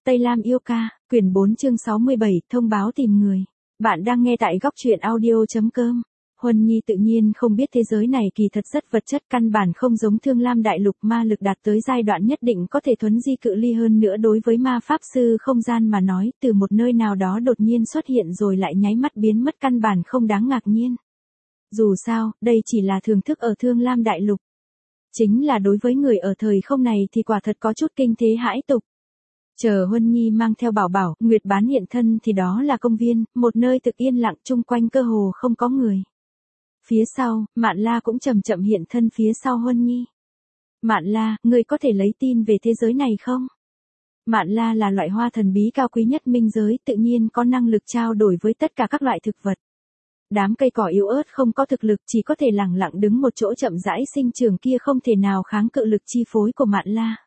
Tây Lam yêu ca, quyển 4 chương 67, thông báo tìm người. Bạn đang nghe tại góc truyện audio.com. Huân Nhi tự nhiên không biết thế giới này kỳ thật rất vật chất, căn bản không giống Thương Lam Đại Lục, ma lực đạt tới giai đoạn nhất định có thể thuấn di cự ly hơn nữa. Đối với ma pháp sư không gian mà nói, từ một nơi nào đó đột nhiên xuất hiện rồi lại nháy mắt biến mất căn bản không đáng ngạc nhiên. Dù sao, đây chỉ là thưởng thức ở Thương Lam Đại Lục. Chính là đối với người ở thời không này thì quả thật có chút kinh thế hãi tục. Chờ Huân Nhi mang theo Bảo Bảo, Nguyệt Bán hiện thân thì đó là công viên, một nơi thực yên lặng, chung quanh cơ hồ không có người. Phía sau, Mạn La cũng chậm chậm hiện thân phía sau Huân Nhi. Mạn La, ngươi có thể lấy tin về thế giới này không? Mạn La là loại hoa thần bí cao quý nhất minh giới, tự nhiên có năng lực trao đổi với tất cả các loại thực vật. Đám cây cỏ yếu ớt không có thực lực, chỉ có thể lẳng lặng đứng một chỗ chậm rãi sinh trưởng kia không thể nào kháng cự lực chi phối của Mạn La.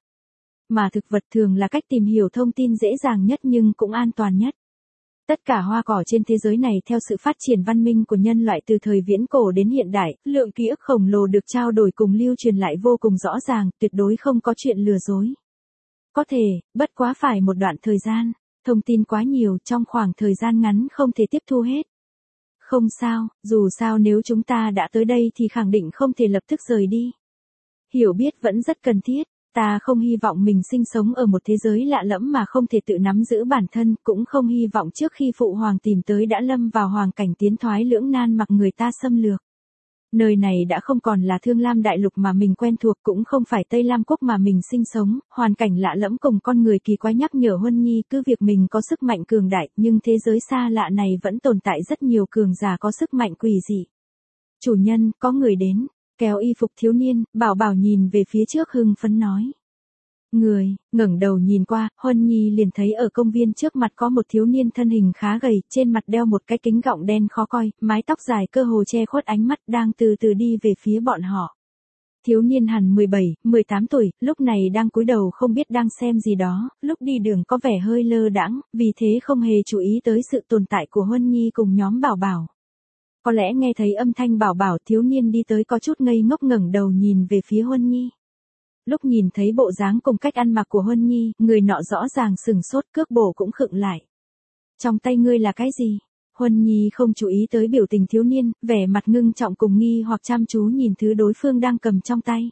Mà thực vật thường là cách tìm hiểu thông tin dễ dàng nhất nhưng cũng an toàn nhất. Tất cả hoa cỏ trên thế giới này theo sự phát triển văn minh của nhân loại từ thời viễn cổ đến hiện đại, lượng ký ức khổng lồ được trao đổi cùng lưu truyền lại vô cùng rõ ràng, tuyệt đối không có chuyện lừa dối. Có thể, bất quá phải một đoạn thời gian, thông tin quá nhiều trong khoảng thời gian ngắn không thể tiếp thu hết. Không sao, dù sao nếu chúng ta đã tới đây thì khẳng định không thể lập tức rời đi. Hiểu biết vẫn rất cần thiết. Ta không hy vọng mình sinh sống ở một thế giới lạ lẫm mà không thể tự nắm giữ bản thân, cũng không hy vọng trước khi phụ hoàng tìm tới đã lâm vào hoàn cảnh tiến thoái lưỡng nan mặc người ta xâm lược. Nơi này đã không còn là Thương Lam Đại Lục mà mình quen thuộc, cũng không phải Tây Lam Quốc mà mình sinh sống, hoàn cảnh lạ lẫm cùng con người kỳ quái nhắc nhở Huân Nhi cứ việc mình có sức mạnh cường đại, nhưng thế giới xa lạ này vẫn tồn tại rất nhiều cường giả có sức mạnh quỷ dị. Chủ nhân, có người đến. Kéo y phục thiếu niên, Bảo Bảo nhìn về phía trước hưng phấn nói. Người, ngẩng đầu nhìn qua, Huân Nhi liền thấy ở công viên trước mặt có một thiếu niên thân hình khá gầy, trên mặt đeo một cái kính gọng đen khó coi, mái tóc dài cơ hồ che khuất ánh mắt, đang từ từ đi về phía bọn họ. Thiếu niên hẳn 17, 18 tuổi, lúc này đang cúi đầu không biết đang xem gì đó, lúc đi đường có vẻ hơi lơ đãng, vì thế không hề chú ý tới sự tồn tại của Huân Nhi cùng nhóm Bảo Bảo. Có lẽ nghe thấy âm thanh Bảo Bảo, thiếu niên đi tới có chút ngây ngốc ngẩng đầu nhìn về phía Huân Nhi. Lúc nhìn thấy bộ dáng cùng cách ăn mặc của Huân Nhi, người nọ rõ ràng sừng sốt, cước bộ cũng khựng lại. Trong tay ngươi là cái gì? Huân Nhi không chú ý tới biểu tình thiếu niên, vẻ mặt ngưng trọng cùng nghi hoặc chăm chú nhìn thứ đối phương đang cầm trong tay.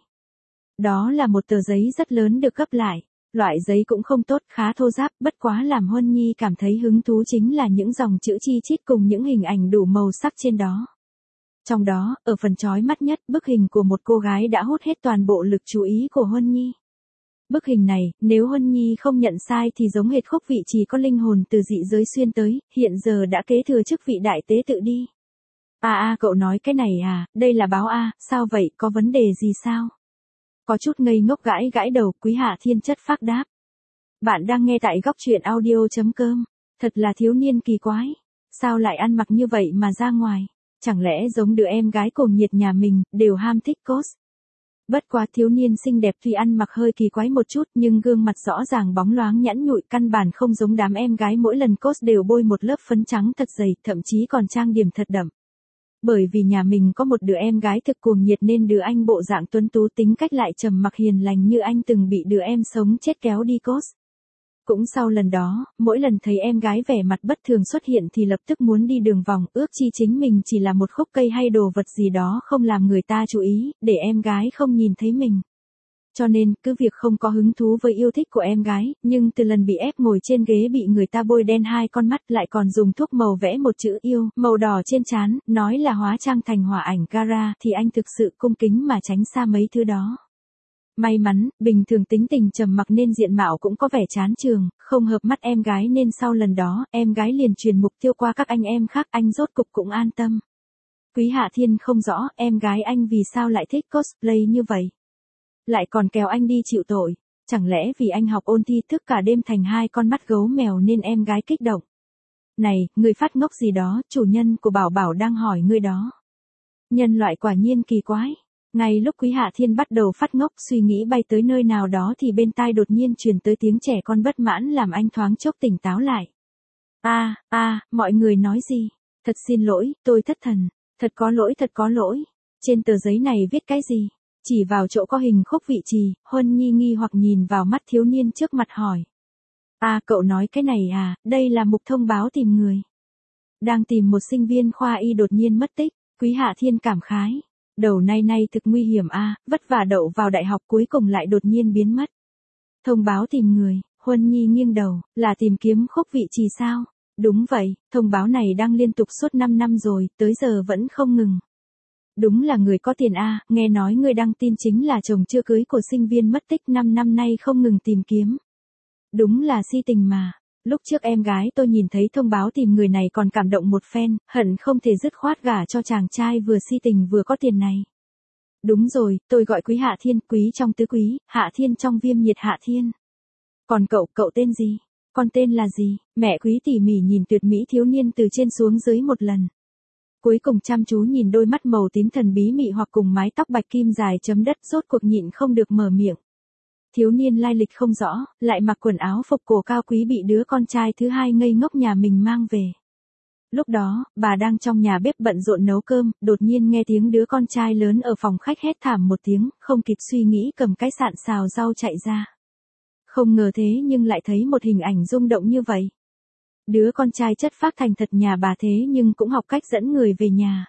Đó là một tờ giấy rất lớn được gấp lại. Loại giấy cũng không tốt, khá thô ráp, bất quá làm Huân Nhi cảm thấy hứng thú chính là những dòng chữ chi chít cùng những hình ảnh đủ màu sắc trên đó. Trong đó, ở phần chói mắt nhất, bức hình của một cô gái đã hút hết toàn bộ lực chú ý của Huân Nhi. Bức hình này, nếu Huân Nhi không nhận sai thì giống hệt Khúc Vị Trì có linh hồn từ dị giới xuyên tới, hiện giờ đã kế thừa chức vị đại tế tự đi. Cậu nói cái này à, đây là báo sao vậy, có vấn đề gì sao? Có chút ngây ngốc gãi gãi đầu, Quý Hạ Thiên chất phác đáp. Bạn đang nghe tại góc truyện audio.com. Thật là thiếu niên kỳ quái. Sao lại ăn mặc như vậy mà ra ngoài? Chẳng lẽ giống đứa em gái cùng nhiệt nhà mình, đều ham thích cos. Bất quá thiếu niên xinh đẹp tuy ăn mặc hơi kỳ quái một chút nhưng gương mặt rõ ràng bóng loáng nhẵn nhụi, căn bản không giống đám em gái mỗi lần cos đều bôi một lớp phấn trắng thật dày, thậm chí còn trang điểm thật đậm. Bởi vì nhà mình có một đứa em gái thực cuồng nhiệt nên đứa anh bộ dạng tuấn tú tính cách lại trầm mặc hiền lành như anh từng bị đứa em sống chết kéo đi cos. Cũng sau lần đó, mỗi lần thấy em gái vẻ mặt bất thường xuất hiện thì lập tức muốn đi đường vòng, ước chi chính mình chỉ là một khúc cây hay đồ vật gì đó không làm người ta chú ý, để em gái không nhìn thấy mình. Cho nên, cứ việc không có hứng thú với yêu thích của em gái, nhưng từ lần bị ép ngồi trên ghế bị người ta bôi đen hai con mắt lại còn dùng thuốc màu vẽ một chữ yêu, màu đỏ trên trán, nói là hóa trang thành hỏa ảnh Gara thì anh thực sự cung kính mà tránh xa mấy thứ đó. May mắn, bình thường tính tình trầm mặc nên diện mạo cũng có vẻ chán chường, không hợp mắt em gái nên sau lần đó, em gái liền truyền mục tiêu qua các anh em khác, anh rốt cục cũng an tâm. Quý Hạ Thiên không rõ, em gái anh vì sao lại thích cosplay như vậy. Lại còn kéo anh đi chịu tội, chẳng lẽ vì anh học ôn thi thức cả đêm thành hai con mắt gấu mèo nên em gái kích động. Này, người phát ngốc gì đó, chủ nhân của Bảo Bảo đang hỏi ngươi đó. Nhân loại quả nhiên kỳ quái. Ngay lúc Quý Hạ Thiên bắt đầu phát ngốc suy nghĩ bay tới nơi nào đó thì bên tai đột nhiên truyền tới tiếng trẻ con bất mãn làm anh thoáng chốc tỉnh táo lại. Mọi người nói gì? Thật xin lỗi, tôi thất thần. Thật có lỗi. Trên tờ giấy này viết cái gì? Chỉ vào chỗ có hình Khúc Vị Trì, Huân Nhi nghi hoặc nhìn vào mắt thiếu niên trước mặt hỏi. À cậu nói cái này à, đây là mục thông báo tìm người. Đang tìm một sinh viên khoa y đột nhiên mất tích, Quý Hạ Thiên cảm khái. Đầu nay nay thực nguy hiểm a, vất vả đậu vào đại học cuối cùng lại đột nhiên biến mất. Thông báo tìm người, Huân Nhi nghiêng đầu, là tìm kiếm Khúc Vị Trì sao? Đúng vậy, thông báo này đang liên tục suốt 5 năm rồi, tới giờ vẫn không ngừng. Đúng là người có tiền a, nghe nói người đăng tin chính là chồng chưa cưới của sinh viên mất tích 5 năm nay không ngừng tìm kiếm. Đúng là si tình mà. Lúc trước em gái tôi nhìn thấy thông báo tìm người này còn cảm động một phen, hận không thể dứt khoát gả cho chàng trai vừa si tình vừa có tiền này. Đúng rồi, tôi gọi Quý Hạ Thiên, quý trong tứ quý, Hạ Thiên trong viêm nhiệt Hạ Thiên. Còn cậu tên gì? Con tên là gì? Mẹ Quý tỉ mỉ nhìn tuyệt mỹ thiếu niên từ trên xuống dưới một lần. Cuối cùng chăm chú nhìn đôi mắt màu tím thần bí mị hoặc cùng mái tóc bạch kim dài chấm đất, rốt cuộc nhịn không được mở miệng. Thiếu niên lai lịch không rõ, lại mặc quần áo phục cổ cao quý bị đứa con trai thứ hai ngây ngốc nhà mình mang về. Lúc đó, bà đang trong nhà bếp bận rộn nấu cơm, đột nhiên nghe tiếng đứa con trai lớn ở phòng khách hét thảm một tiếng, không kịp suy nghĩ cầm cái sạn xào rau chạy ra. Không ngờ thế nhưng lại thấy một hình ảnh rung động như vậy. Đứa con trai chất phác thành thật nhà bà thế nhưng cũng học cách dẫn người về nhà.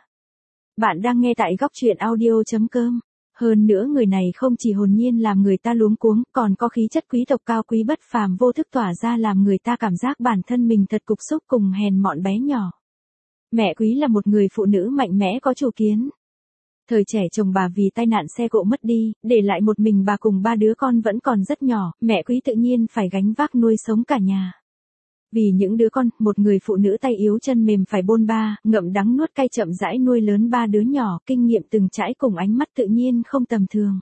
Bạn đang nghe tại góc truyện audio.com. Hơn nữa người này không chỉ hồn nhiên làm người ta luống cuống, còn có khí chất quý tộc cao quý bất phàm vô thức tỏa ra làm người ta cảm giác bản thân mình thật cục xúc cùng hèn mọn bé nhỏ. Mẹ Quý là một người phụ nữ mạnh mẽ có chủ kiến. Thời trẻ chồng bà vì tai nạn xe cộ mất đi, để lại một mình bà cùng 3 đứa con vẫn còn rất nhỏ, mẹ Quý tự nhiên phải gánh vác nuôi sống cả nhà. Vì những đứa con, một người phụ nữ tay yếu chân mềm phải bôn ba, ngậm đắng nuốt cay chậm rãi nuôi lớn 3 đứa nhỏ, kinh nghiệm từng trải cùng ánh mắt tự nhiên không tầm thường.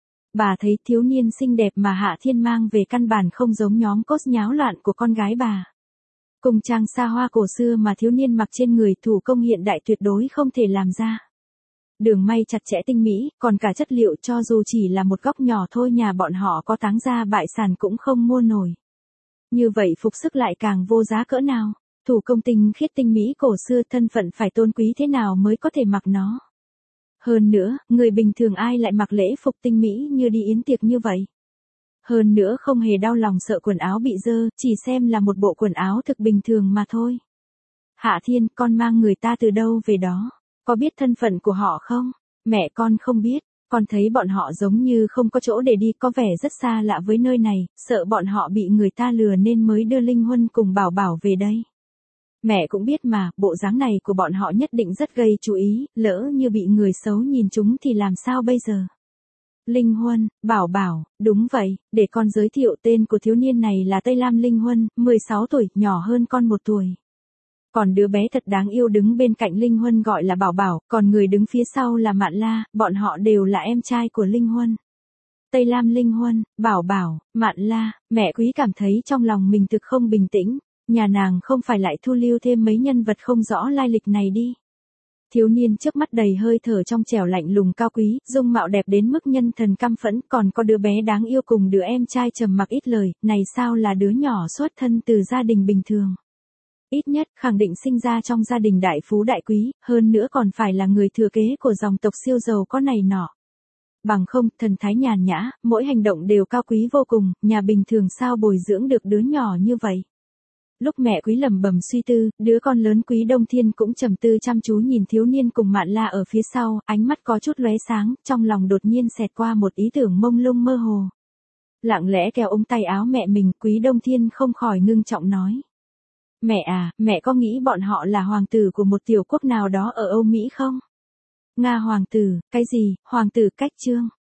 Bà thấy thiếu niên xinh đẹp mà Hạ Thiên mang về căn bản không giống nhóm cốt nháo loạn của con gái bà. Cùng trang xa hoa cổ xưa mà thiếu niên mặc trên người, thủ công hiện đại tuyệt đối không thể làm ra. Đường may chặt chẽ tinh mỹ, còn cả chất liệu cho dù chỉ là một góc nhỏ thôi nhà bọn họ có táng ra bại sản cũng không mua nổi. Như vậy phục sức lại càng vô giá cỡ nào, thủ công tinh khiết tinh mỹ cổ xưa, thân phận phải tôn quý thế nào mới có thể mặc nó. Hơn nữa, người bình thường ai lại mặc lễ phục tinh mỹ như đi yến tiệc như vậy. Hơn nữa không hề đau lòng sợ quần áo bị dơ, chỉ xem là một bộ quần áo thực bình thường mà thôi. Hạ Thiên, con mang người ta từ đâu về đó? Có biết thân phận của họ không? Mẹ con không biết. Con thấy bọn họ giống như không có chỗ để đi, có vẻ rất xa lạ với nơi này, sợ bọn họ bị người ta lừa nên mới đưa Linh Huân cùng Bảo Bảo về đây. Mẹ cũng biết mà, bộ dáng này của bọn họ nhất định rất gây chú ý, lỡ như bị người xấu nhìn chúng thì làm sao bây giờ? Linh Huân, Bảo Bảo, đúng vậy, để con giới thiệu tên của thiếu niên này là Tây Lam Linh Huân, 16 tuổi, nhỏ hơn con 1 tuổi. Còn đứa bé thật đáng yêu đứng bên cạnh Linh Huân gọi là Bảo Bảo, còn người đứng phía sau là Mạn La, bọn họ đều là em trai của Linh Huân. Tây Lam Linh Huân, Bảo Bảo, Mạn La, mẹ Quý cảm thấy trong lòng mình thực không bình tĩnh, nhà nàng không phải lại thu lưu thêm mấy nhân vật không rõ lai lịch này đi. Thiếu niên trước mắt đầy hơi thở trong trẻo lạnh lùng cao quý, dung mạo đẹp đến mức nhân thần căm phẫn, còn có đứa bé đáng yêu cùng đứa em trai trầm mặc ít lời, này sao là đứa nhỏ xuất thân từ gia đình bình thường. Ít nhất khẳng định sinh ra trong gia đình đại phú đại quý, hơn nữa còn phải là người thừa kế của dòng tộc siêu giàu có này nọ. Bằng không, thần thái nhàn nhã, mỗi hành động đều cao quý vô cùng, nhà bình thường sao bồi dưỡng được đứa nhỏ như vậy. Lúc mẹ Quý lẩm bẩm suy tư, đứa con lớn Quý Đông Thiên cũng trầm tư chăm chú nhìn thiếu niên cùng Mạn La ở phía sau, ánh mắt có chút lóe sáng, trong lòng đột nhiên xẹt qua một ý tưởng mông lung mơ hồ. Lặng lẽ kéo ống tay áo mẹ mình, Quý Đông Thiên không khỏi ngưng trọng nói. Mẹ à, mẹ có nghĩ bọn họ là hoàng tử của một tiểu quốc nào đó ở Âu Mỹ không? Nga hoàng tử, cái gì, hoàng tử cách trương?